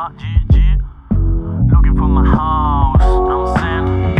Looking for my house, I'm saying.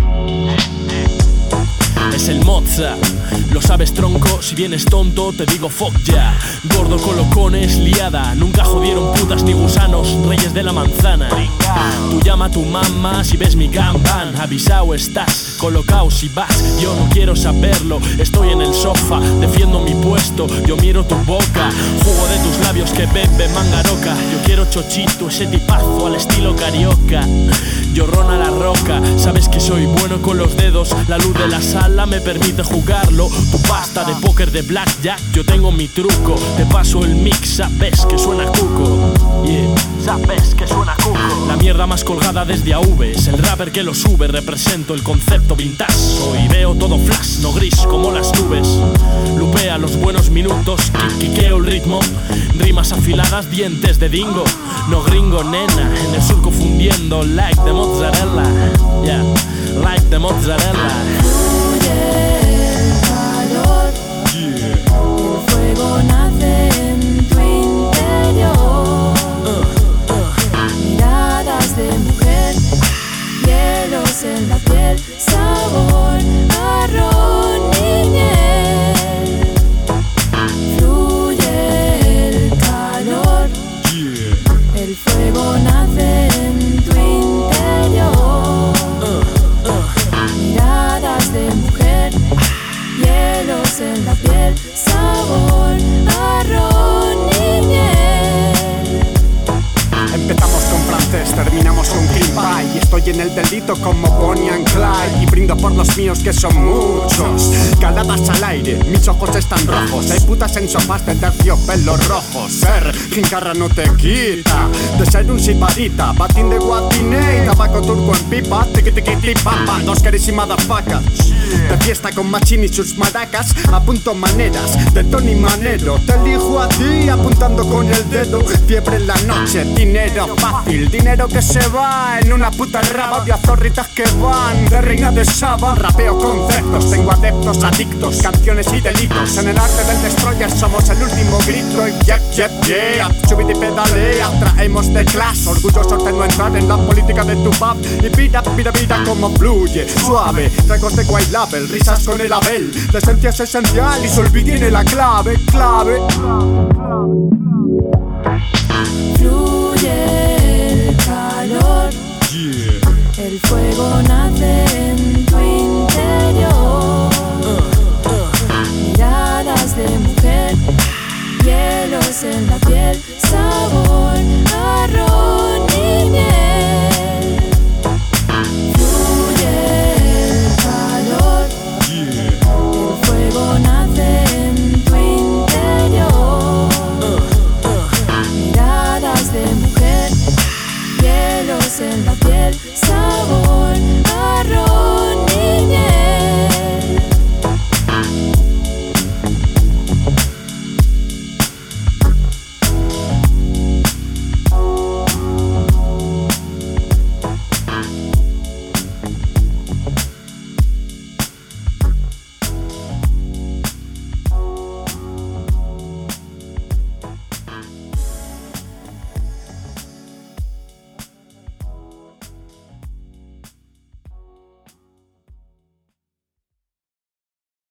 Es el Mozart, lo sabes tronco, si vienes tonto te digo fuck ya. Gordo colocones, liada, nunca jodieron putas ni gusanos, reyes de la manzana. Tú llama a tu mamá si ves mi gangbang, avisao estás, colocao si vas. Yo no quiero saberlo, estoy en el sofá, defiendo mi puesto, yo miro tu boca. Jugo de tus labios que bebe mangaroca. Yo quiero chochito, ese tipazo al estilo carioca. Yo Ron a la roca, sabes que soy bueno con los dedos. La luz de la sala me permite jugarlo. Tu pasta de póker de blackjack, yo tengo mi truco. Te paso el mix, sabes que suena cuco. Yeah, sabes que suena cuco. La mierda más colgada desde AV, es el rapper que lo sube. Represento el concepto vintage. Hoy veo todo flash, no gris como las nubes. Lupea los buenos minutos, quiqueo el ritmo. Rimas afiladas, dientes de dingo. No gringo, nena, en el surco fundiendo like de mozzarella. Yeah, like de mozzarella. El calor, el fuego nace en tu interior. Miradas de mujer, hielos en la piel, sabor a ron y miel. Fluye el calor, el fuego nace en tu interior. Miradas de mujer, hielos en la piel, sabor a ron y miel. Empezamos con francés, terminamos con cream pie. Y estoy en el delito como Bonnie and Clyde. Y brindo por los míos que son muchos. Caladas al aire, mis ojos están rojos. Hay putas en sofás de terciopelo rojo. Ser jincarra no te quita de ser un sibarita. Batín de guatine y tabaco turco en pipa. Tiki tiki tiki papa, dos carísimas motherfuckers. De fiesta con Machín y sus maracas. Apunto maneras de Tony Manero. Te elijo a ti apuntando con el dedo. Fiebre en la noche, dinero fácil, dinero que se va en una puta raba. De azorritas que van de reina de Saba. Rapeo conceptos, tengo adeptos adictos, canciones y delitos. En el arte del destroyer somos el último grito. Y yeah, subid y pedalea, traemos de clase. Orgullosos de no entrar en la política de tu pub. Y vida como fluye, suave. Tragos de white label, risas con el Abel. La esencia es esencial y Solvi tiene la clave.